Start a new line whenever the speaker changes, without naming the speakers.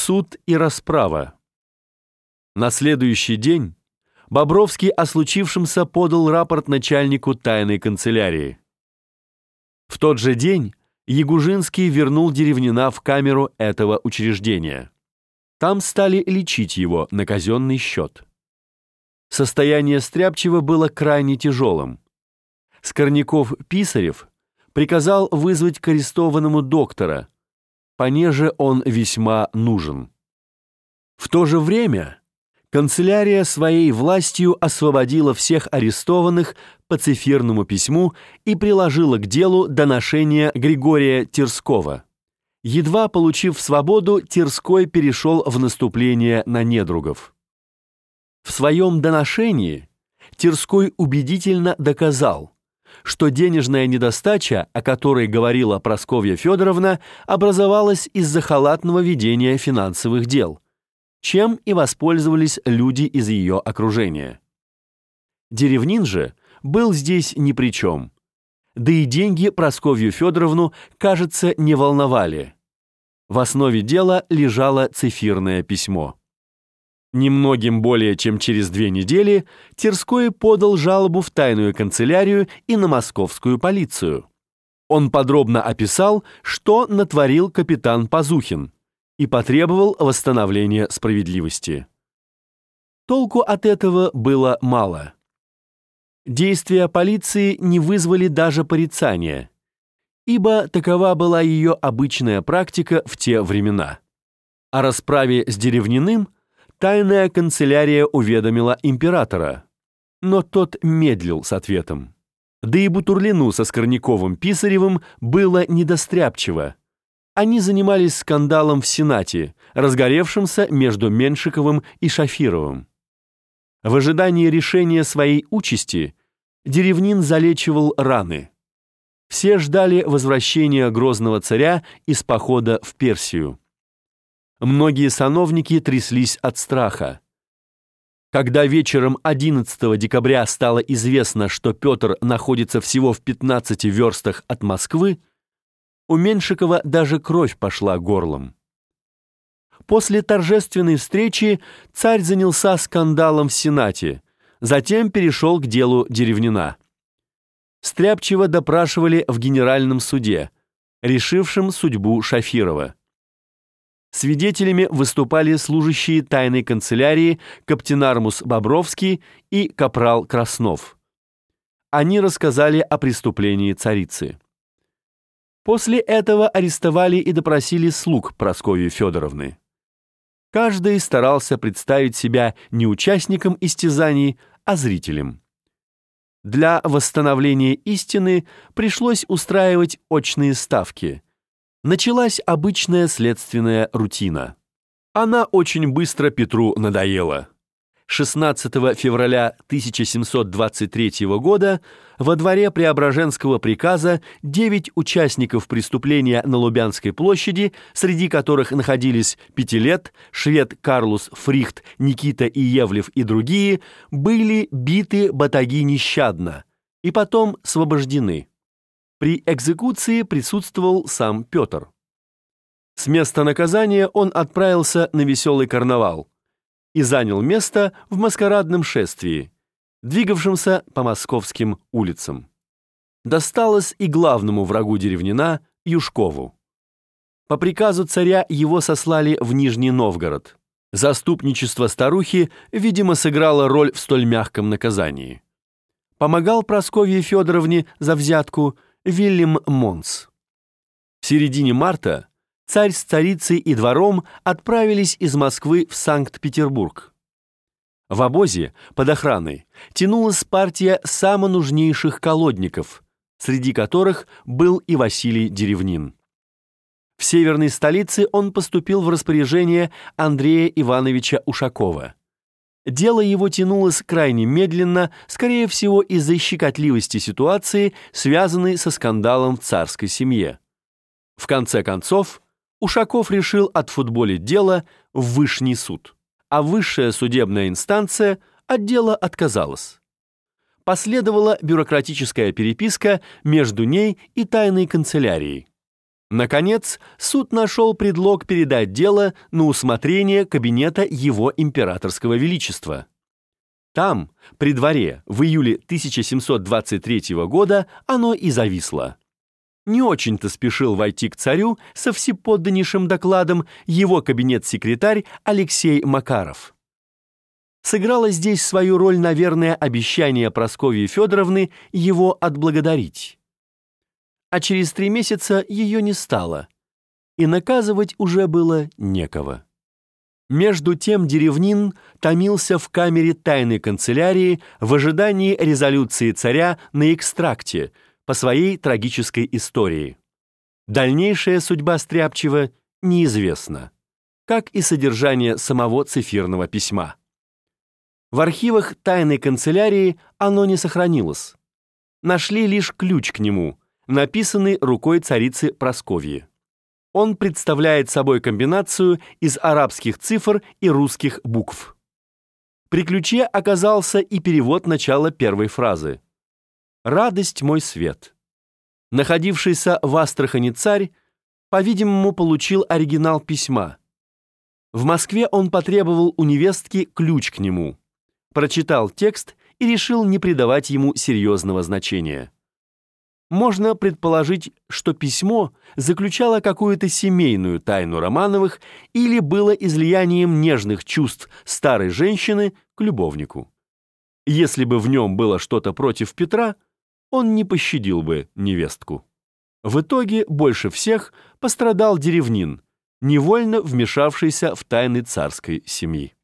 Суд и расправа. На следующий день Бобровский о случившемся подал рапорт начальнику тайной канцелярии. В тот же день Ягужинский вернул Деревнина в камеру этого учреждения. Там стали лечить его на казенный счет. Состояние Стряпчего было крайне тяжелым. Скорняков-Писарев приказал вызвать к арестованному доктора, понеже он весьма нужен. В то же время канцелярия своей властью освободила всех арестованных по цифирному письму и приложила к делу доношение Григория Тирского. Едва получив свободу, Тирской перешел в наступление на недругов. В своем доношении Тирской убедительно доказал, что денежная недостача, о которой говорила Прасковья Федоровна, образовалась из-за халатного ведения финансовых дел, чем и воспользовались люди из ее окружения. Деревнин же был здесь ни при чем, да и деньги Прасковью Федоровну, кажется, не волновали. В основе дела лежало цифирное письмо. Немногим более чем через 2 недели Тирской подал жалобу в тайную канцелярию и на московскую полицию. Он подробно описал, что натворил капитан Пазухин, и потребовал восстановления справедливости. Толку от этого было мало. Действия полиции не вызвали даже порицания, ибо такова была ее обычная практика в те времена. О расправе с Деревниным тайная канцелярия уведомила императора, но тот медлил с ответом. Да и Бутурлину со Скорняковым-Писаревым было не до Стряпчего. Они занимались скандалом в Сенате, разгоревшимся между Меншиковым и Шафировым. В ожидании решения своей участи Деревнин залечивал раны. Все ждали возвращения грозного царя из похода в Персию. Многие сановники тряслись от страха. Когда вечером 11 декабря стало известно, что Петр находится всего в 15 верстах от Москвы, у Меншикова даже кровь пошла горлом. После торжественной встречи царь занялся скандалом в Сенате, затем перешел к делу Деревнина. Стряпчего допрашивали в Генеральном суде, решившем судьбу Шафирова. Свидетелями выступали служащие тайной канцелярии каптенармус Бобровский и капрал Краснов. Они рассказали о преступлении царицы. После этого арестовали и допросили слуг Прасковьи Федоровны. Каждый старался представить себя не участником истязаний, а зрителем. Для восстановления истины пришлось устраивать очные ставки. Началась обычная следственная рутина. Она очень быстро Петру надоела. 16 февраля 1723 года во дворе Преображенского приказа 9 участников преступления на Лубянской площади, среди которых находились Пятилет, швед Карлус Фрихт, Никита Иевлев и другие, были биты батаги нещадно и потом освобождены. При экзекуции присутствовал сам Петр. С места наказания он отправился на веселый карнавал и занял место в маскарадном шествии, двигавшемся по московским улицам. Досталось и главному врагу Деревнина, Юшкову. По приказу царя его сослали в Нижний Новгород. Заступничество старухи, видимо, сыграло роль в столь мягком наказании. Помогал Прасковье Федоровне за взятку Вильям Монс. В середине марта царь с царицей и двором отправились из Москвы в Санкт-Петербург. В обозе под охраной тянулась партия самонужнейших колодников, среди которых был и Василий Деревнин. В северной столице он поступил в распоряжение Андрея Ивановича Ушакова. Дело его тянулось крайне медленно, скорее всего из-за щекотливости ситуации, связанной со скандалом в царской семье. В конце концов, Ушаков решил отфутболить дело в Вышний суд, а высшая судебная инстанция от дела отказалась. Последовала бюрократическая переписка между ней и тайной канцелярией. Наконец, суд нашел предлог передать дело на усмотрение кабинета его императорского величества. Там, при дворе, в июле 1723 года оно и зависло. Не очень-то спешил войти к царю со всеподданнейшим докладом его кабинет-секретарь Алексей Макаров. Сыграло здесь свою роль, наверное, обещание Прасковьи Федоровны его отблагодарить. А через 3 месяца ее не стало, и наказывать уже было некого. Между тем Деревнин томился в камере тайной канцелярии в ожидании резолюции царя на экстракте по своей трагической истории. Дальнейшая судьба Стряпчева неизвестна, как и содержание самого цифирного письма. В архивах тайной канцелярии оно не сохранилось. Нашли лишь ключ к нему, написанный рукой царицы Прасковьи. Он представляет собой комбинацию из арабских цифр и русских букв. При ключе оказался и перевод начала первой фразы: «Радость мой свет». Находившийся в Астрахани царь, по-видимому, получил оригинал письма. В Москве он потребовал у невестки ключ к нему, прочитал текст и решил не придавать ему серьезного значения. Можно предположить, что письмо заключало какую-то семейную тайну Романовых или было излиянием нежных чувств старой женщины к любовнику. Если бы в нем было что-то против Петра, он не пощадил бы невестку. В итоге больше всех пострадал Деревнин, невольно вмешавшийся в тайны царской семьи.